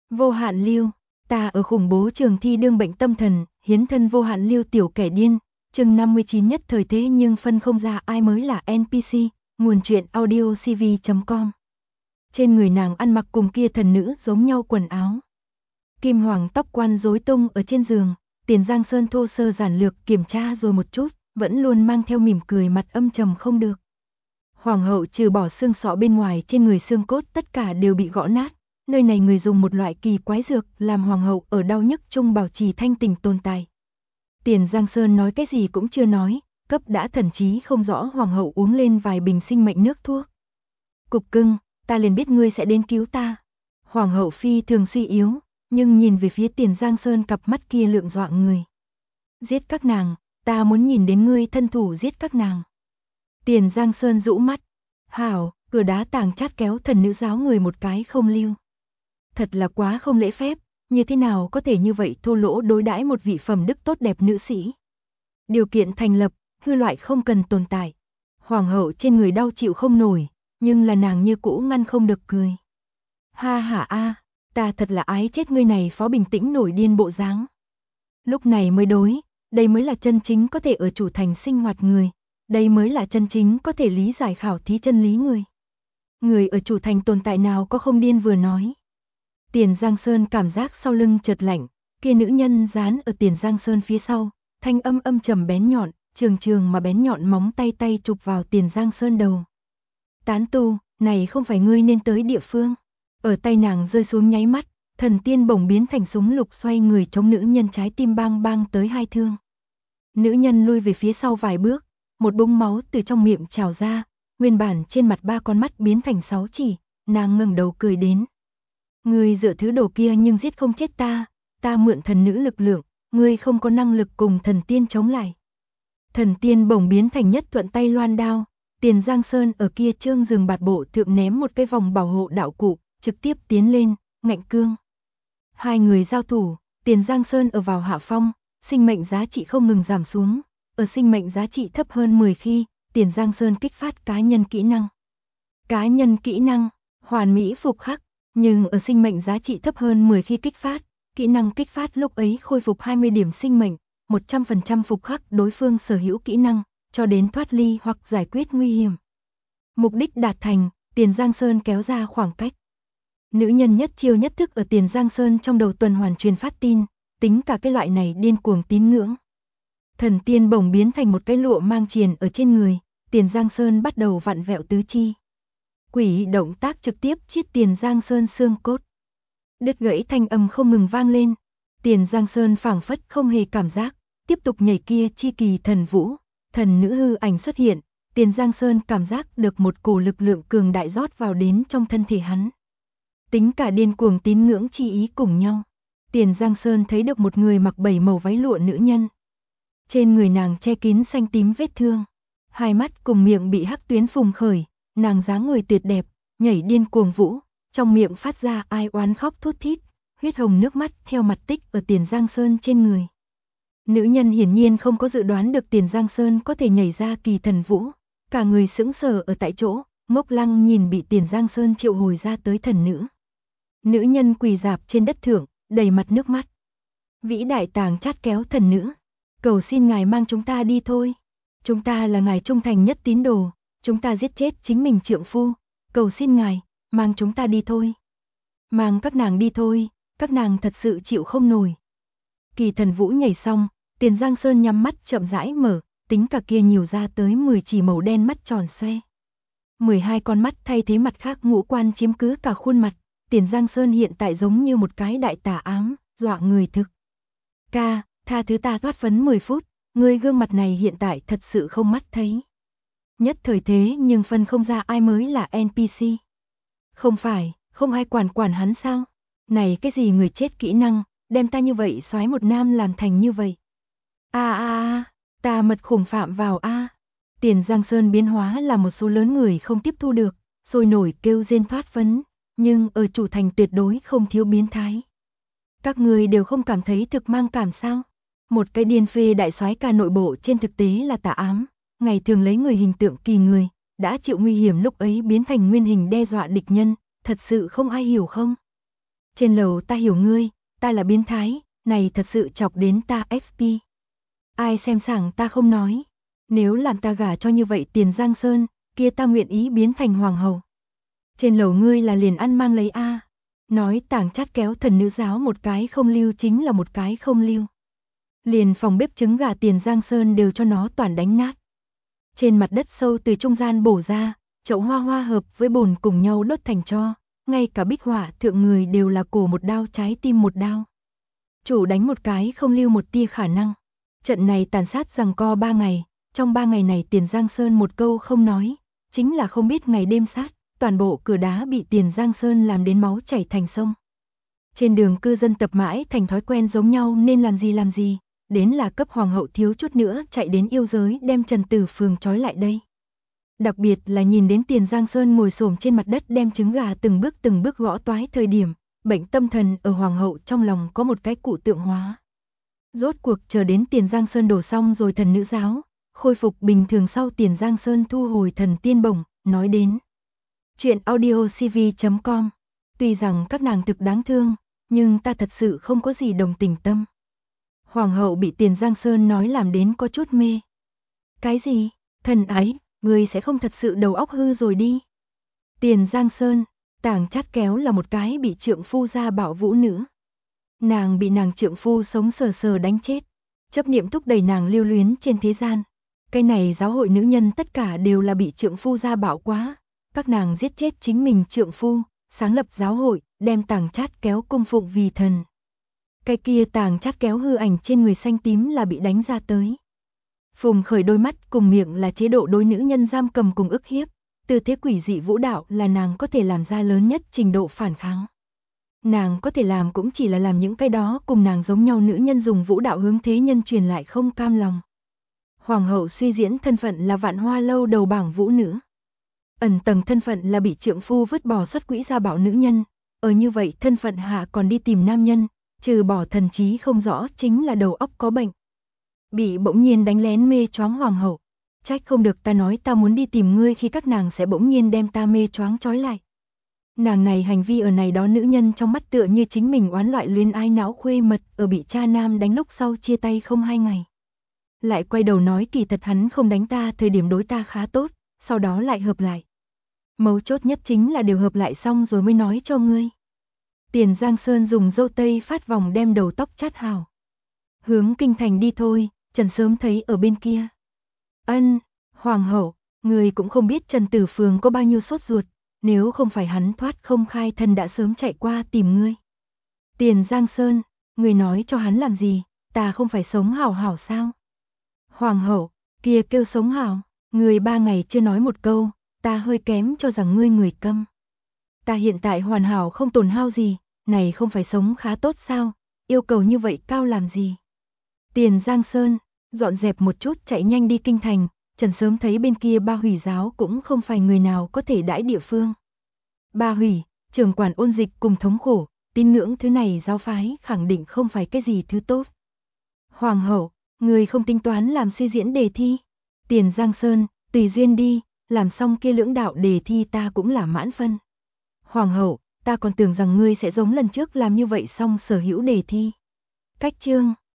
Vô Hạn Lưu, ta ở khủng bố trường thi đương bệnh tâm thần, hiến thân Vô Hạn Lưu tiểu kẻ điên, chương 59 nhất thời thế nhưng phân không ra ai mới là NPC, nguồn truyện audio cv.com. Trên người nàng ăn mặc cùng kia thần nữ giống nhau quần áo. Kim hoàng tóc quan rối tung ở trên giường, Tiền Giang Sơn thô sơ giản lược kiểm tra rồi một chút, vẫn luôn mang theo mỉm cười mặt âm trầm không được. Hoàng hậu trừ bỏ xương sọ bên ngoài trên người xương cốt tất cả đều bị gõ nát. Nơi này người dùng một loại kỳ quái dược làm hoàng hậu ở đau nhức chung bảo trì thanh tỉnh tồn tại. Tiền Giang Sơn nói cái gì cũng chưa nói, cấp đã thần trí không rõ hoàng hậu uống lên vài bình sinh mệnh nước thuốc. Cục cưng, ta liền biết ngươi sẽ đến cứu ta. Hoàng hậu phi thường suy yếu, nhưng nhìn về phía Tiền Giang Sơn cặp mắt kia lượng dọa người. Giết các nàng, ta muốn nhìn đến ngươi thân thủ giết các nàng. Tiền Giang Sơn rũ mắt. Hảo, cửa đá tàng chát kéo thần nữ giáo người một cái không lưu. Thật là quá không lễ phép, như thế nào có thể như vậy thô lỗ đối đãi một vị phẩm đức tốt đẹp nữ sĩ. Điều kiện thành lập, hư loại không cần tồn tại. Hoàng hậu trên người đau chịu không nổi, nhưng là nàng như cũ ngăn không được cười. Ha ha a, ta thật là ái chết ngươi này phó bình tĩnh nổi điên bộ dáng. Lúc này mới đối, đây mới là chân chính có thể ở chủ thành sinh hoạt người. Đây mới là chân chính có thể lý giải khảo thí chân lý người. Người ở chủ thành tồn tại nào có không điên vừa nói. Tiền Giang Sơn cảm giác sau lưng chợt lạnh, kia nữ nhân dán ở Tiền Giang Sơn phía sau, thanh âm âm trầm bén nhọn, trường mà bén nhọn móng tay chụp vào Tiền Giang Sơn đầu. Tán tu, này không phải ngươi nên tới địa phương. Ở tay nàng rơi xuống nháy mắt, thần tiên bổng biến thành súng lục xoay người chống nữ nhân trái tim bang bang tới hai thương. Nữ nhân lui về phía sau vài bước, một búng máu từ trong miệng trào ra, nguyên bản trên mặt 3 con mắt biến thành 6 chỉ, nàng ngẩng đầu cười đến. Ngươi dựa thứ đồ kia nhưng giết không chết ta mượn thần nữ lực lượng, ngươi không có năng lực cùng thần tiên chống lại. Thần tiên bổng biến thành nhất thuận tay loan đao, Tiền Giang Sơn ở kia trương giường bạt bộ thượng ném một cái vòng bảo hộ đạo cụ, trực tiếp tiến lên, ngạnh cương. Hai người giao thủ, Tiền Giang Sơn ở vào hạ phong, sinh mệnh giá trị không ngừng giảm xuống. Ở sinh mệnh giá trị thấp hơn 10 khi, Tiền Giang Sơn kích phát cá nhân kỹ năng. Cá nhân kỹ năng, hoàn mỹ phục khắc, nhưng ở sinh mệnh giá trị thấp hơn 10 khi kích phát, kỹ năng kích phát lúc ấy khôi phục 20 điểm sinh mệnh, 100% phục khắc đối phương sở hữu kỹ năng, cho đến thoát ly hoặc giải quyết nguy hiểm. Mục đích đạt thành, Tiền Giang Sơn kéo ra khoảng cách. Nữ nhân nhất chiêu nhất thức ở Tiền Giang Sơn trong đầu tuần hoàn truyền phát tin, tính cả cái loại này điên cuồng tín ngưỡng. Thần tiên bổng biến thành một cái lụa mang triền ở trên người, Tiền Giang Sơn bắt đầu vặn vẹo tứ chi. Quỷ động tác trực tiếp chiết Tiền Giang Sơn xương cốt. Đứt gãy thanh âm không ngừng vang lên, Tiền Giang Sơn phảng phất không hề cảm giác, tiếp tục nhảy kia chi kỳ thần vũ, thần nữ hư ảnh xuất hiện, Tiền Giang Sơn cảm giác được một cổ lực lượng cường đại rót vào đến trong thân thể hắn. Tính cả điên cuồng tín ngưỡng chi ý cùng nhau, Tiền Giang Sơn thấy được một người mặc 7 màu váy lụa nữ nhân. Trên người nàng che kín xanh tím vết thương, hai mắt cùng miệng bị hắc tuyến phùng khởi, nàng dáng người tuyệt đẹp, nhảy điên cuồng vũ, trong miệng phát ra ai oán khóc thút thít, huyết hồng nước mắt theo mặt tích ở Tiền Giang Sơn trên người. Nữ nhân hiển nhiên không có dự đoán được Tiền Giang Sơn có thể nhảy ra kỳ thần vũ, cả người sững sờ ở tại chỗ, ngốc lăng nhìn bị Tiền Giang Sơn triệu hồi ra tới thần nữ. Nữ nhân quỳ rạp trên đất thượng, đầy mặt nước mắt. Vĩ đại tàng chát kéo thần nữ. Cầu xin ngài mang chúng ta đi thôi. Chúng ta là ngài trung thành nhất tín đồ. Chúng ta giết chết chính mình trượng phu. Cầu xin ngài, mang chúng ta đi thôi. Mang các nàng đi thôi, các nàng thật sự chịu không nổi. Kỳ thần vũ nhảy xong, Tiền Giang Sơn nhắm mắt chậm rãi mở, tính cả kia nhiều ra tới 10 chỉ màu đen mắt tròn xoe. 12 con mắt thay thế mặt khác ngũ quan chiếm cứ cả khuôn mặt. Tiền Giang Sơn hiện tại giống như một cái đại tà ám, dọa người thực. Ca, tha thứ ta thoát phấn 10 phút, ngươi gương mặt này hiện tại thật sự không mắt thấy. Nhất thời thế nhưng phân không ra ai mới là NPC. Không phải, không ai quản hắn sao? Này cái gì người chết kỹ năng, đem ta như vậy xoái một nam làm thành như vậy. Ta mật khủng phạm vào a. Tiền Giang Sơn biến hóa là một số lớn người không tiếp thu được, sôi nổi kêu rên thoát phấn. Nhưng ở chủ thành tuyệt đối không thiếu biến thái. Các người đều không cảm thấy thực mang cảm sao? Một cái điên phê đại soái ca nội bộ trên thực tế là tà ám, ngày thường lấy người hình tượng kỳ người, đã chịu nguy hiểm lúc ấy biến thành nguyên hình đe dọa địch nhân, thật sự không ai hiểu không? Trên lầu ta hiểu ngươi, ta là biến thái, này thật sự chọc đến ta XP. Ai xem sảng ta không nói. Nếu làm ta gả cho như vậy Tiền Giang Sơn, kia ta nguyện ý biến thành hoàng hậu. Trên lầu ngươi là liền ăn mang lấy a. Nói tảng chát kéo thần nữ giáo một cái không lưu chính là một cái không lưu. Liền phòng bếp trứng gà Tiền Giang Sơn đều cho nó toàn đánh nát. Trên mặt đất sâu từ trung gian bổ ra, chậu hoa hoa hợp với bồn cùng nhau đốt thành tro, ngay cả bích họa thượng người đều là cổ một đao trái tim một đao. Chủ đánh một cái không lưu một tia khả năng. Trận này tàn sát giằng co 3 ngày, trong 3 ngày này Tiền Giang Sơn một câu không nói, chính là không biết ngày đêm sát, toàn bộ cửa đá bị Tiền Giang Sơn làm đến máu chảy thành sông. Trên đường cư dân tập mãi thành thói quen giống nhau nên làm gì, đến là cấp hoàng hậu thiếu chút nữa chạy đến yêu giới đem Trần Tử Phường trói lại đây. Đặc biệt là nhìn đến Tiền Giang Sơn ngồi xổm trên mặt đất đem trứng gà từng bước gõ toái thời điểm, bệnh tâm thần ở hoàng hậu trong lòng có một cái cụ tượng hóa. Rốt cuộc chờ đến Tiền Giang Sơn đổ xong rồi thần nữ giáo, khôi phục bình thường sau Tiền Giang Sơn thu hồi thần tiên bổng, nói đến. Chuyện audiocv.com. Tuy rằng các nàng thực đáng thương, nhưng ta thật sự không có gì đồng tình tâm. Hoàng hậu bị Tiền Giang Sơn nói làm đến có chút mê. Cái gì? Thần ái, ngươi sẽ không thật sự đầu óc hư rồi đi. Tiền Giang Sơn, tảng chát kéo là một cái bị trượng phu gia bảo vũ nữ. Nàng bị nàng trượng phu sống sờ sờ đánh chết, chấp niệm thúc đẩy nàng lưu luyến trên thế gian. Cái này giáo hội nữ nhân tất cả đều là bị trượng phu gia bảo quá. Các nàng giết chết chính mình trượng phu, sáng lập giáo hội, đem tảng chát kéo cung phụng vì thần. Cái kia tảng chát kéo hư ảnh trên người xanh tím là bị đánh ra tới. Phùng khởi đôi mắt cùng miệng là chế độ đối nữ nhân giam cầm cùng ức hiếp. Tư thế quỷ dị vũ đạo là nàng có thể làm ra lớn nhất trình độ phản kháng. Nàng có thể làm cũng chỉ là làm những cái đó cùng nàng giống nhau nữ nhân dùng vũ đạo hướng thế nhân truyền lại không cam lòng. Hoàng hậu suy diễn thân phận là Vạn Hoa lâu đầu bảng vũ nữ. Ẩn tầng thân phận là bị trượng phu vứt bỏ xuất quỹ gia bảo nữ nhân. Ở như vậy thân phận hạ còn đi tìm nam nhân, trừ bỏ thần trí không rõ chính là đầu óc có bệnh. Bị bỗng nhiên đánh lén mê choáng hoàng hậu. Trách không được ta nói ta muốn đi tìm ngươi khi các nàng sẽ bỗng nhiên đem ta mê choáng trói lại. Nàng này hành vi ở này đó nữ nhân trong mắt tựa như chính mình oán loại luyến ái não khuê mật ở bị cha nam đánh lúc sau chia tay không 2 ngày. Lại quay đầu nói kỳ thật hắn không đánh ta thời điểm đối ta khá tốt, sau đó lại hợp lại. Mấu chốt nhất chính là đều hợp lại xong rồi mới nói cho ngươi. Tiền Giang Sơn dùng dâu tây phát vòng đem đầu tóc chát hào. Hướng kinh thành đi thôi, Trần sớm thấy ở bên kia. Ân, hoàng hậu, người cũng không biết Trần Tử Phường có bao nhiêu sốt ruột, nếu không phải hắn thoát không khai thân đã sớm chạy qua tìm ngươi. Tiền Giang Sơn, người nói cho hắn làm gì, ta không phải sống hảo hảo sao? Hoàng hậu, kia kêu sống hảo, người 3 ngày chưa nói một câu, ta hơi kém cho rằng ngươi người câm. Ta hiện tại hoàn hảo không tổn hao gì, này không phải sống khá tốt sao, yêu cầu như vậy cao làm gì? Tiền Giang Sơn, dọn dẹp một chút chạy nhanh đi kinh thành, Trần sớm thấy bên kia Ba Hủy giáo cũng không phải người nào có thể đãi địa phương. Ba Hủy, trưởng quản ôn dịch cùng thống khổ, tín ngưỡng thứ này giáo phái khẳng định không phải cái gì thứ tốt. Hoàng hậu, người không tính toán làm suy diễn đề thi. Tiền Giang Sơn, tùy duyên đi, làm xong kia lưỡng đạo đề thi ta cũng là mãn phân. Hoàng hậu, ta còn tưởng rằng ngươi sẽ giống lần trước làm như vậy xong sở hữu đề thi. Cách chương